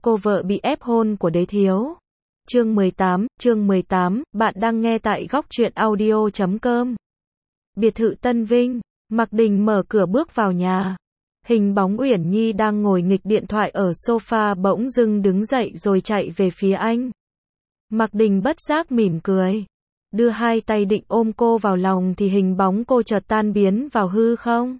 cô vợ bị ép hôn của đế thiếu. Chương 18, bạn đang nghe tại góc truyện audio.com. Biệt thự Tân Vinh, Mạc Đình mở cửa bước vào nhà. Hình bóng Uyển Nhi đang ngồi nghịch điện thoại ở sofa bỗng dưng đứng dậy rồi chạy về phía anh. Mạc Đình bất giác mỉm cười, đưa hai tay định ôm cô vào lòng thì hình bóng cô chợt tan biến vào hư không.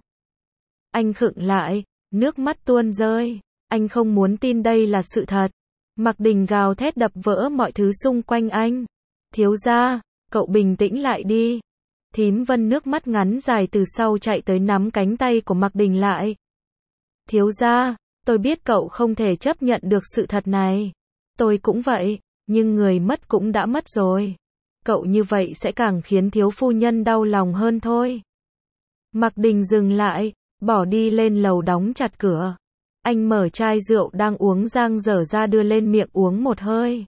Anh khựng lại, nước mắt tuôn rơi, anh không muốn tin đây là sự thật. Mạc Đình gào thét đập vỡ mọi thứ xung quanh anh. Thiếu gia, cậu bình tĩnh lại đi. Thím Vân nước mắt ngắn dài từ sau chạy tới nắm cánh tay của Mạc Đình lại. Thiếu gia, tôi biết cậu không thể chấp nhận được sự thật này. Tôi cũng vậy, nhưng người mất cũng đã mất rồi. Cậu như vậy sẽ càng khiến thiếu phu nhân đau lòng hơn thôi. Mạc Đình dừng lại, bỏ đi lên lầu đóng chặt cửa. Anh mở chai rượu đang uống dang dở ra đưa lên miệng uống một hơi.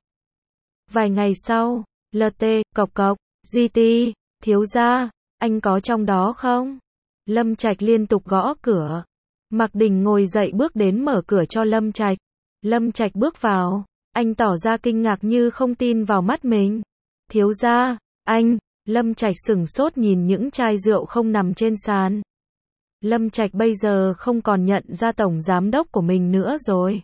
Vài ngày sau, LT, cộc cộc, GT, thiếu gia, anh có trong đó không? Lâm Trạch liên tục gõ cửa. Mạc Đình ngồi dậy bước đến mở cửa cho Lâm Trạch. Lâm Trạch bước vào, anh tỏ ra kinh ngạc như không tin vào mắt mình. Thiếu gia, anh, Lâm Trạch sửng sốt nhìn những chai rượu không nằm trên sàn. Lâm Trạch bây giờ không còn nhận ra tổng giám đốc của mình nữa rồi.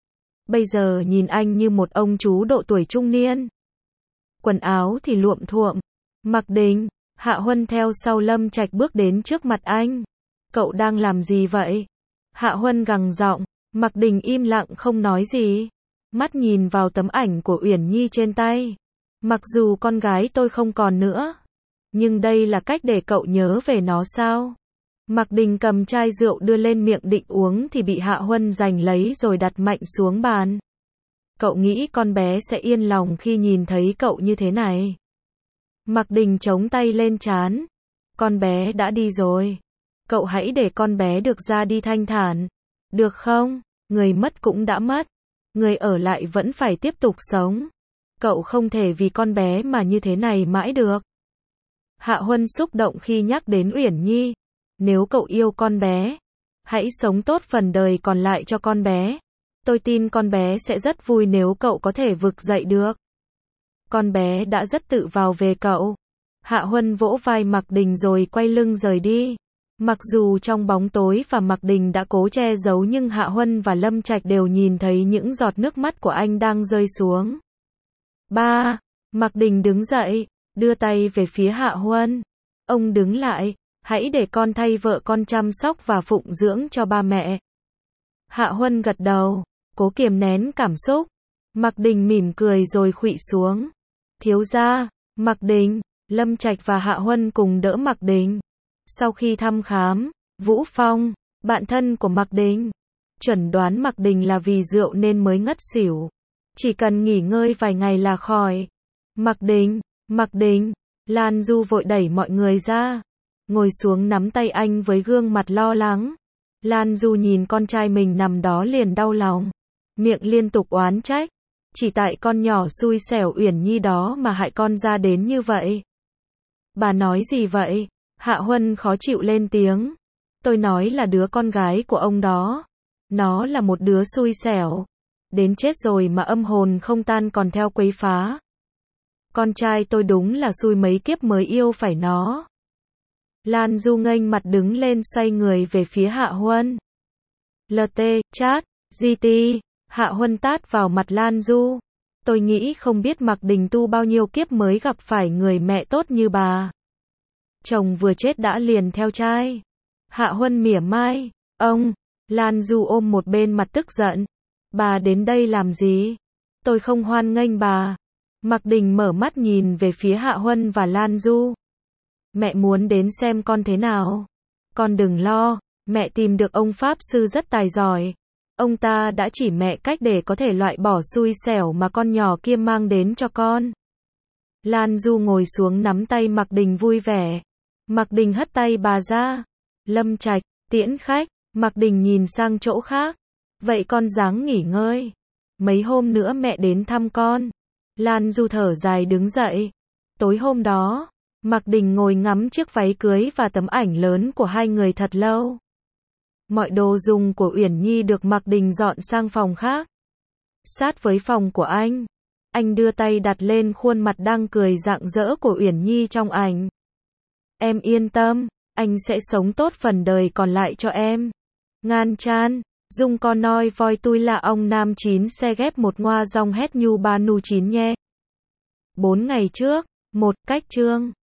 Bây giờ nhìn anh như một ông chú độ tuổi trung niên. Quần áo thì luộm thuộm. Mạc Đình, Hạ Huân theo sau Lâm Trạch bước đến trước mặt anh. Cậu đang làm gì vậy? Hạ Huân gằn giọng. Mạc Đình im lặng không nói gì. Mắt nhìn vào tấm ảnh của Uyển Nhi trên tay. Mặc dù con gái tôi không còn nữa, nhưng đây là cách để cậu nhớ về nó sao? Mạc Đình cầm chai rượu đưa lên miệng định uống thì bị Hạ Huân giành lấy rồi đặt mạnh xuống bàn. Cậu nghĩ con bé sẽ yên lòng khi nhìn thấy cậu như thế này? Mạc Đình chống tay lên trán. Con bé đã đi rồi. Cậu hãy để con bé được ra đi thanh thản. Được không? Người mất cũng đã mất. Người ở lại vẫn phải tiếp tục sống. Cậu không thể vì con bé mà như thế này mãi được. Hạ Huân xúc động khi nhắc đến Uyển Nhi. Nếu cậu yêu con bé, hãy sống tốt phần đời còn lại cho con bé. Tôi tin con bé sẽ rất vui nếu cậu có thể vực dậy được. Con bé đã rất tự vào về cậu. Hạ Huân vỗ vai Mạc Đình rồi quay lưng rời đi. Mặc dù trong bóng tối và Mạc Đình đã cố che giấu nhưng Hạ Huân và Lâm Trạch đều nhìn thấy những giọt nước mắt của anh đang rơi xuống. Ba, Mạc Đình đứng dậy, đưa tay về phía Hạ Huân. Ông đứng lại, hãy để con thay vợ con chăm sóc và phụng dưỡng cho ba mẹ. Hạ Huân gật đầu, cố kiềm nén cảm xúc. Mạc Đình mỉm cười rồi khuỵu xuống. Thiếu gia, Mạc Đình, Lâm Trạch và Hạ Huân cùng đỡ Mạc Đình. Sau khi thăm khám, Vũ Phong, bạn thân của Mạc Đình, chẩn đoán Mạc Đình là vì rượu nên mới ngất xỉu. Chỉ cần nghỉ ngơi vài ngày là khỏi. Mạc Đình, Lan Du vội đẩy mọi người ra. Ngồi xuống nắm tay anh với gương mặt lo lắng. Lan Du nhìn con trai mình nằm đó liền đau lòng. Miệng liên tục oán trách. Chỉ tại con nhỏ xui xẻo Uyển Nhi đó mà hại con ra đến như vậy. Bà nói gì vậy? Hạ Huân khó chịu lên tiếng. Tôi nói là đứa con gái của ông đó. Nó là một đứa xui xẻo. Đến chết rồi mà âm hồn không tan còn theo quấy phá. Con trai tôi đúng là xui mấy kiếp mới yêu phải nó. Lan Du nghênh mặt đứng lên xoay người về phía Hạ Huân. LT, chat, GT, Hạ Huân tát vào mặt Lan Du. Tôi nghĩ không biết Mạc Đình tu bao nhiêu kiếp mới gặp phải người mẹ tốt như bà. Chồng vừa chết đã liền theo trai. Hạ Huân mỉa mai. Ông, Lan Du ôm một bên mặt tức giận. Bà đến đây làm gì? Tôi không hoan nghênh bà. Mạc Đình mở mắt nhìn về phía Hạ Huân và Lan Du. Mẹ muốn đến xem con thế nào. Con đừng lo, mẹ tìm được ông Pháp sư rất tài giỏi. Ông ta đã chỉ mẹ cách để có thể loại bỏ xui xẻo mà con nhỏ kia mang đến cho con. Lan Du ngồi xuống nắm tay Mạc Đình vui vẻ. Mạc Đình hất tay bà ra. Lâm Trạch, tiễn khách. Mạc Đình nhìn sang chỗ khác. Vậy con ráng nghỉ ngơi. Mấy hôm nữa mẹ đến thăm con. Lan Du thở dài đứng dậy. Tối hôm đó, Mạc Đình ngồi ngắm chiếc váy cưới và tấm ảnh lớn của hai người thật lâu. Mọi đồ dùng của Uyển Nhi được Mạc Đình dọn sang phòng khác. sát với phòng của anh. Anh đưa tay đặt lên khuôn mặt đang cười rạng rỡ của Uyển Nhi trong ảnh. Em yên tâm, anh sẽ sống tốt phần đời còn lại cho em. Ngan chan, dung con noi voi tui là ông nam chín xe ghép một ngoa dòng hét nhu ba nu chín nhé. 4 ngày trước, một cách chương.